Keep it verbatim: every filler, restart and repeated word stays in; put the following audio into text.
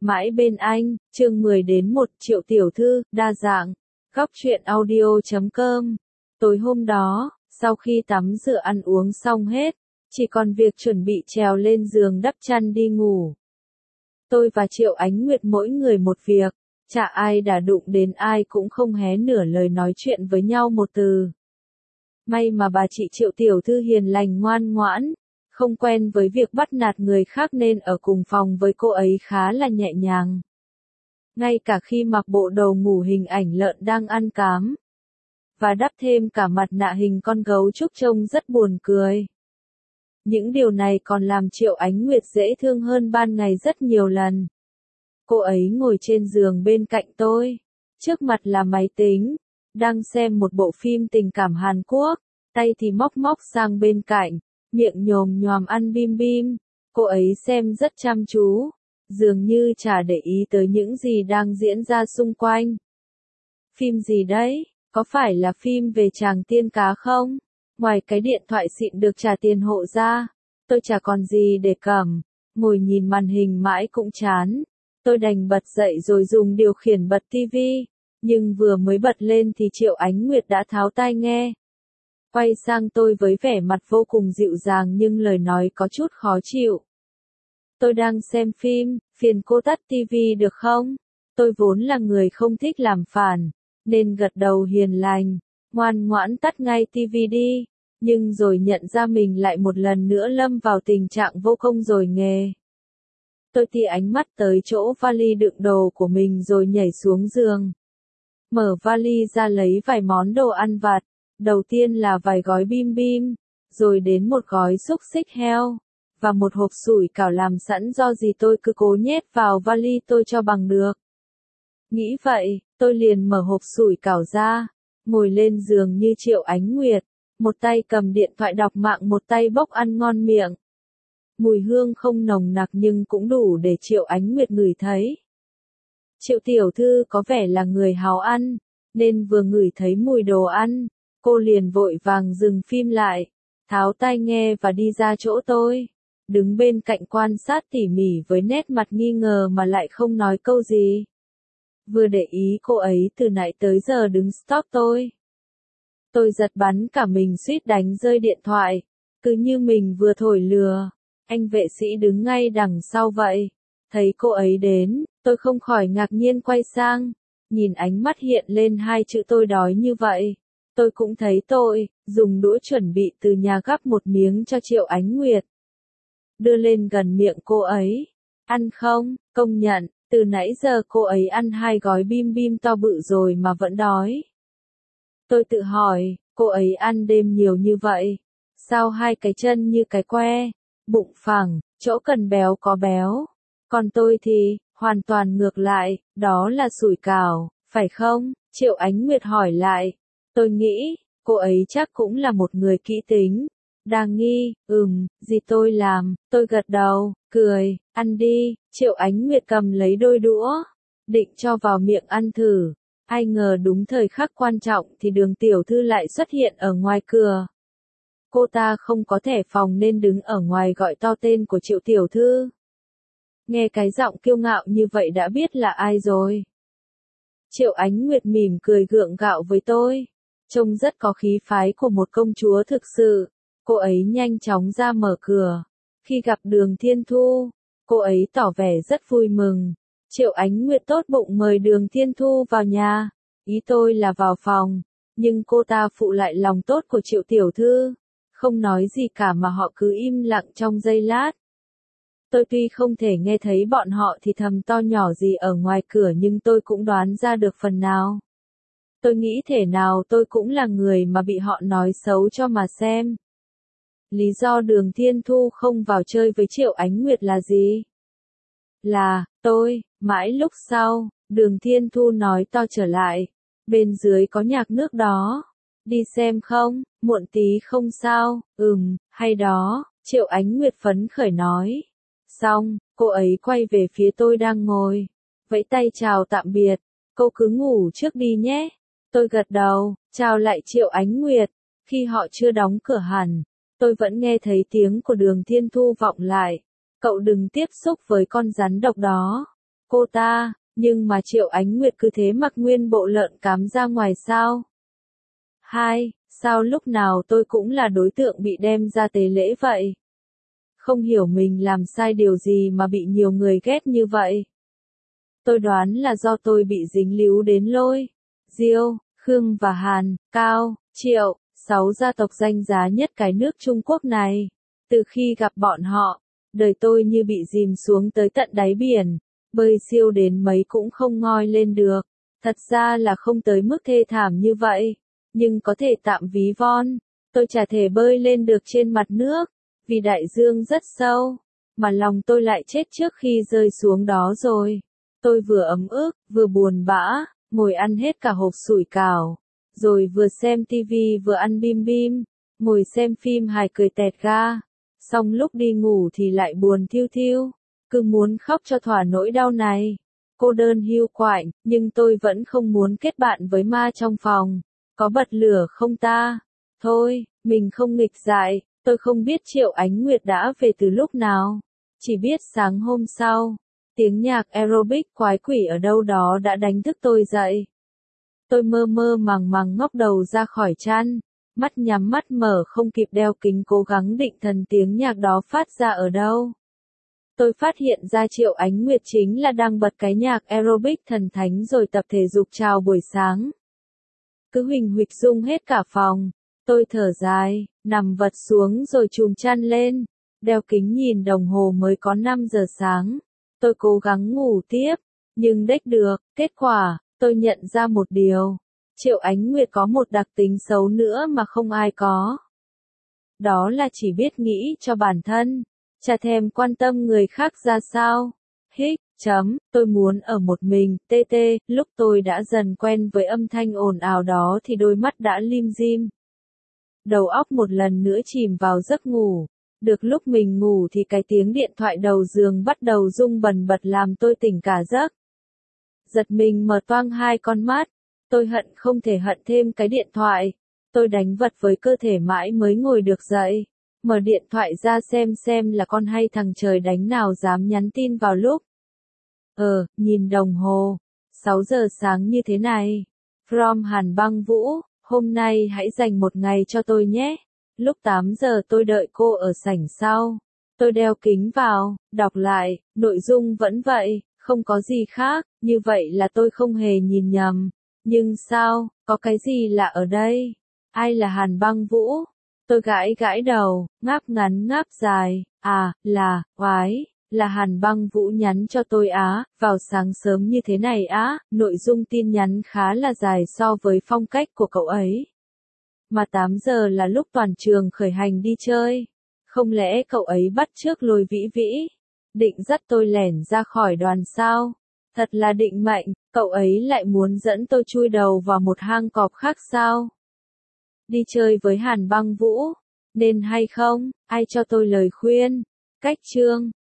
Mãi bên anh, chương mười đến một Triệu tiểu thư, đa dạng. Góc truyện audio chấm com. Tối hôm đó, sau khi tắm rửa ăn uống xong hết, chỉ còn việc chuẩn bị trèo lên giường đắp chăn đi ngủ. Tôi và Triệu Ánh Nguyệt mỗi người một việc, chả ai đã đụng đến ai cũng không hé nửa lời nói chuyện với nhau một từ. May mà bà chị Triệu tiểu thư hiền lành ngoan ngoãn, không quen với việc bắt nạt người khác nên ở cùng phòng với cô ấy khá là nhẹ nhàng. Ngay cả khi mặc bộ đồ ngủ hình ảnh lợn đang ăn cám, và đắp thêm cả mặt nạ hình con gấu trúc trông rất buồn cười. Những điều này còn làm Triệu Ánh Nguyệt dễ thương hơn ban ngày rất nhiều lần. Cô ấy ngồi trên giường bên cạnh tôi, trước mặt là máy tính, đang xem một bộ phim tình cảm Hàn Quốc, tay thì móc móc sang bên cạnh, miệng nhồm nhòm ăn bim bim. Cô ấy xem rất chăm chú, dường như chả để ý tới những gì đang diễn ra xung quanh. Phim gì đấy? Có phải là phim về chàng tiên cá không? Ngoài cái điện thoại xịn được trả tiền hộ ra, tôi chả còn gì để cầm, ngồi nhìn màn hình mãi cũng chán. Tôi đành bật dậy rồi dùng điều khiển bật tivi, nhưng vừa mới bật lên thì Triệu Ánh Nguyệt đã tháo tai nghe. Quay sang tôi với vẻ mặt vô cùng dịu dàng nhưng lời nói có chút khó chịu. Tôi đang xem phim, phiền cô tắt tivi được không? Tôi vốn là người không thích làm phản, nên gật đầu hiền lành, ngoan ngoãn tắt ngay tivi đi, nhưng rồi nhận ra mình lại một lần nữa lâm vào tình trạng vô công rồi nghề. Tôi tì ánh mắt tới chỗ vali đựng đồ của mình rồi nhảy xuống giường. Mở vali ra lấy vài món đồ ăn vặt, đầu tiên là vài gói bim bim, rồi đến một gói xúc xích heo, và một hộp sủi cảo làm sẵn do gì tôi cứ cố nhét vào vali tôi cho bằng được. Nghĩ vậy, tôi liền mở hộp sủi cảo ra, ngồi lên giường như Triệu Ánh Nguyệt, một tay cầm điện thoại đọc mạng một tay bốc ăn ngon miệng. Mùi hương không nồng nặc nhưng cũng đủ để Triệu Ánh Nguyệt ngửi thấy. Triệu tiểu thư có vẻ là người háo ăn, nên vừa ngửi thấy mùi đồ ăn, cô liền vội vàng dừng phim lại, tháo tai nghe và đi ra chỗ tôi, đứng bên cạnh quan sát tỉ mỉ với nét mặt nghi ngờ mà lại không nói câu gì. Vừa để ý cô ấy từ nãy tới giờ đứng stalk tôi. Tôi giật bắn cả mình suýt đánh rơi điện thoại, cứ như mình vừa thổi lừa. Anh vệ sĩ đứng ngay đằng sau vậy. Thấy cô ấy đến, tôi không khỏi ngạc nhiên quay sang, nhìn ánh mắt hiện lên hai chữ tôi đói như vậy. Tôi cũng thấy tội, dùng đũa chuẩn bị từ nhà gắp một miếng cho Triệu Ánh Nguyệt. Đưa lên gần miệng cô ấy. Ăn không? Công nhận, từ nãy giờ cô ấy ăn hai gói bim bim to bự rồi mà vẫn đói. Tôi tự hỏi, cô ấy ăn đêm nhiều như vậy, sao hai cái chân như cái que, bụng phẳng, chỗ cần béo có béo. Còn tôi thì, hoàn toàn ngược lại, đó là sủi cảo, phải không? Triệu Ánh Nguyệt hỏi lại. Tôi nghĩ, cô ấy chắc cũng là một người kỹ tính. Đang nghi, ừm, gì tôi làm, tôi gật đầu, cười, ăn đi. Triệu Ánh Nguyệt cầm lấy đôi đũa, định cho vào miệng ăn thử. Ai ngờ đúng thời khắc quan trọng thì Đường tiểu thư lại xuất hiện ở ngoài cửa. Cô ta không có thẻ phòng nên đứng ở ngoài gọi to tên của Triệu tiểu thư. Nghe cái giọng kiêu ngạo như vậy đã biết là ai rồi. Triệu Ánh Nguyệt mỉm cười gượng gạo với tôi, trông rất có khí phái của một công chúa thực sự. Cô ấy nhanh chóng ra mở cửa. Khi gặp Đường Thiên Thu, cô ấy tỏ vẻ rất vui mừng. Triệu Ánh Nguyệt tốt bụng mời Đường Thiên Thu vào nhà. Ý tôi là vào phòng, nhưng cô ta phụ lại lòng tốt của Triệu tiểu thư, không nói gì cả mà họ cứ im lặng trong giây lát. Tôi tuy không thể nghe thấy bọn họ thì thầm to nhỏ gì ở ngoài cửa nhưng tôi cũng đoán ra được phần nào. Tôi nghĩ thể nào tôi cũng là người mà bị họ nói xấu cho mà xem. Lý do Đường Thiên Thu không vào chơi với Triệu Ánh Nguyệt là gì? Là, tôi, mãi lúc sau, Đường Thiên Thu nói to trở lại. Bên dưới có nhạc nước đó. Đi xem không? Muộn tí không sao? Ừm, hay đó, Triệu Ánh Nguyệt phấn khởi nói. Xong, cô ấy quay về phía tôi đang ngồi. Vẫy tay chào tạm biệt. Cô cứ ngủ trước đi nhé. Tôi gật đầu, chào lại Triệu Ánh Nguyệt. Khi họ chưa đóng cửa hẳn, tôi vẫn nghe thấy tiếng của Đường Thiên Thu vọng lại. Cậu đừng tiếp xúc với con rắn độc đó. cô ta, nhưng mà Triệu Ánh Nguyệt cứ thế mặc nguyên bộ lợn cám ra ngoài sao? Hai, sao lúc nào tôi cũng là đối tượng bị đem ra tế lễ vậy? Không hiểu mình làm sai điều gì mà bị nhiều người ghét như vậy. Tôi đoán là do tôi bị dính líu đến Lôi, Diêu, Khương và Hàn, Cao, Triệu, sáu gia tộc danh giá nhất cái nước Trung Quốc này. Từ khi gặp bọn họ, đời tôi như bị dìm xuống tới tận đáy biển, bơi siêu đến mấy cũng không ngoi lên được. Thật ra là không tới mức thê thảm như vậy, nhưng có thể tạm ví von, tôi chả thể bơi lên được trên mặt nước, vì đại dương rất sâu, mà lòng tôi lại chết trước khi rơi xuống đó rồi. Tôi vừa ấm ức, vừa buồn bã, ngồi ăn hết cả hộp sủi cảo, rồi vừa xem tivi vừa ăn bim bim, ngồi xem phim hài cười tẹt ga, xong lúc đi ngủ thì lại buồn thiu thiu, cứ muốn khóc cho thỏa nỗi đau này. Cô đơn hiu quạnh, nhưng tôi vẫn không muốn kết bạn với ma trong phòng. Có bật lửa không ta? Thôi, mình không nghịch dại, tôi không biết Triệu Ánh Nguyệt đã về từ lúc nào. Chỉ biết sáng hôm sau, tiếng nhạc aerobic quái quỷ ở đâu đó đã đánh thức tôi dậy. Tôi mơ mơ màng màng ngóc đầu ra khỏi chăn, mắt nhắm mắt mở không kịp đeo kính cố gắng định thần tiếng nhạc đó phát ra ở đâu. Tôi phát hiện ra Triệu Ánh Nguyệt chính là đang bật cái nhạc aerobic thần thánh rồi tập thể dục chào buổi sáng. Cứ huỳnh huỵch rung hết cả phòng, tôi thở dài, nằm vật xuống rồi chùm chăn lên, đeo kính nhìn đồng hồ mới có năm giờ sáng. Tôi cố gắng ngủ tiếp, nhưng đếch được, kết quả, tôi nhận ra một điều. Triệu Ánh Nguyệt có một đặc tính xấu nữa mà không ai có. Đó là chỉ biết nghĩ cho bản thân, chả thèm quan tâm người khác ra sao. Hích, chấm, tôi muốn ở một mình, tê tê, lúc tôi đã dần quen với âm thanh ồn ào đó thì đôi mắt đã lim dim. Đầu óc một lần nữa chìm vào giấc ngủ. Được lúc mình ngủ thì cái tiếng điện thoại đầu giường bắt đầu rung bần bật làm tôi tỉnh cả giấc. Giật mình mở toang hai con mắt, tôi hận không thể hận thêm cái điện thoại. Tôi đánh vật với cơ thể mãi mới ngồi được dậy. Mở điện thoại ra xem xem là con hay thằng trời đánh nào dám nhắn tin vào lúc. Ờ, nhìn đồng hồ. sáu giờ sáng như thế này. From Hàn Băng Vũ, hôm nay hãy dành một ngày cho tôi nhé. Lúc tám giờ tôi đợi cô ở sảnh sau. Tôi đeo kính vào, đọc lại, nội dung vẫn vậy, không có gì khác, như vậy là tôi không hề nhìn nhầm. Nhưng sao, có cái gì lạ ở đây? Ai là Hàn Băng Vũ? Tôi gãi gãi đầu, ngáp ngắn ngáp dài, à, là, oái, là Hàn Băng Vũ nhắn cho tôi á, vào sáng sớm như thế này á, nội dung tin nhắn khá là dài so với phong cách của cậu ấy. Mà tám giờ là lúc toàn trường khởi hành đi chơi. Không lẽ cậu ấy bắt chước Lôi Vĩ Vĩ? Định dắt tôi lẻn ra khỏi đoàn sao? Thật là định mệnh, cậu ấy lại muốn dẫn tôi chui đầu vào một hang cọp khác sao? Đi chơi với Hàn Băng Vũ, nên hay không? Ai cho tôi lời khuyên? Cách chương